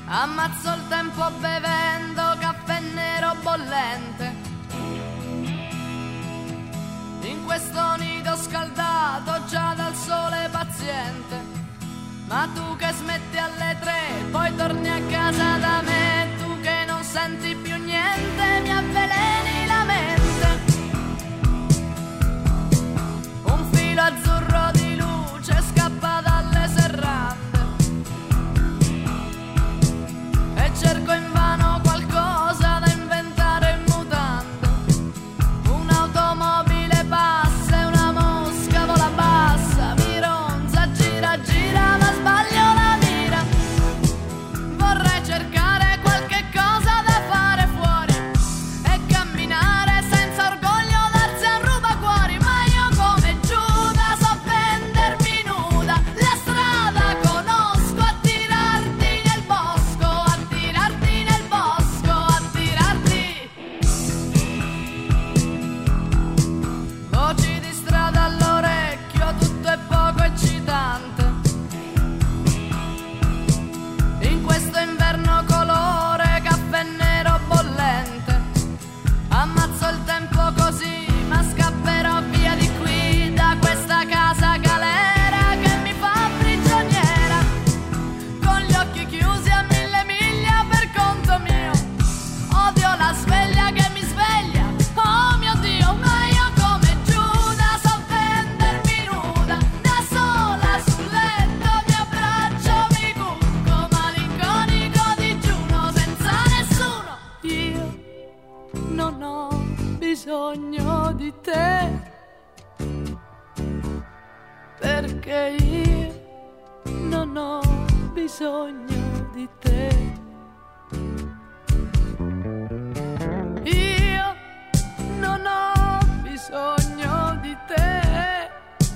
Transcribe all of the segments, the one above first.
Ammazzo il tempo bevendo caffè nero bollente. In questo nido scaldato già dal sole paziente. Ma tu che smetti alle 3, poi torni a casa da me. Tu che non senti più niente, mi avveleni la mente. Un filo azzurro di luce scappa dalle serrande. E cerco invano qualcosa da inventare in mutande. Un'automobile passa e una mosca vola bassa. Mi ronza, gira, gira, ma sbaglio la mira. Vorrei cercare qualche cosa da fare fuori e camminare senza orgoglio, darsi a rubacuori. Ma io come Giuda so vendermi nuda. La strada conosco, attirarti nel bosco, attirarti nel bosco, attirarti. Voci di strada all'orecchio, tutto è poco eccitante. In questo inverno colore caffè nero bollente. Ammazzo il tempo così, ma scapperò via di qui, da questa casa galera che mi fa prigioniera. Con gli occhi chiusi a 1000 miglia per conto mio. Odio la sveglia che mi sveglia, oh mio Dio. Ma io come Giuda so vendermi nuda. Da sola sul letto mi abbraccio, mi cucco malinconico digiuno senza nessuno. Io non ho bisogno di te, perché io non ho bisogno di te. Io non ho bisogno di te,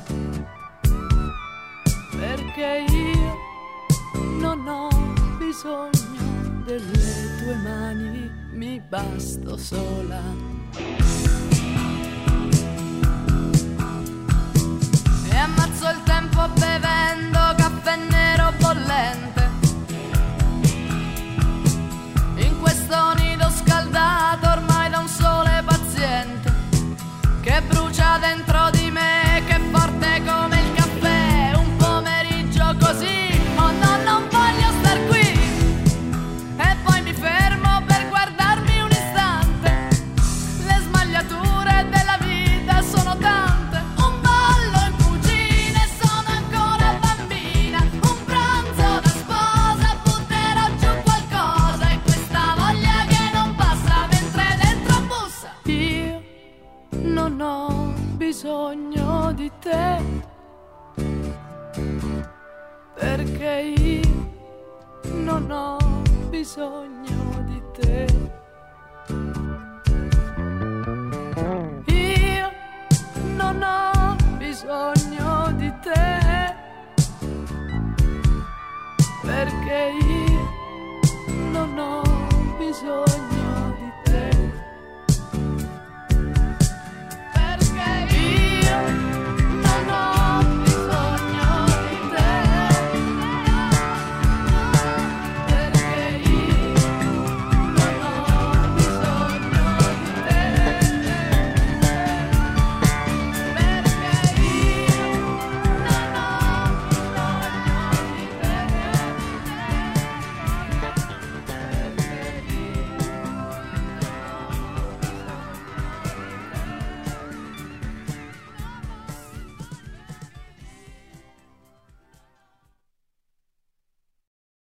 perché io non ho bisogno delle tue mani, mi basto sola. E ammazzo il tempo bevendo caffè nero bollente. In questo nido scaldato ormai da un sole paziente che brucia dentro di me, che è forte come il caffè. Un pomeriggio così, oh no, non voglio star qui. E poi mi fermo per guardarmi un istante. Le smagliature della vita sono tante. Un ballo in cugine, sono ancora bambina. Un pranzo da sposa, butterò giù qualcosa. E questa voglia che non passa mentre dentro bussa. Io non ho bisogno di te, perché io non ho bisogno di te.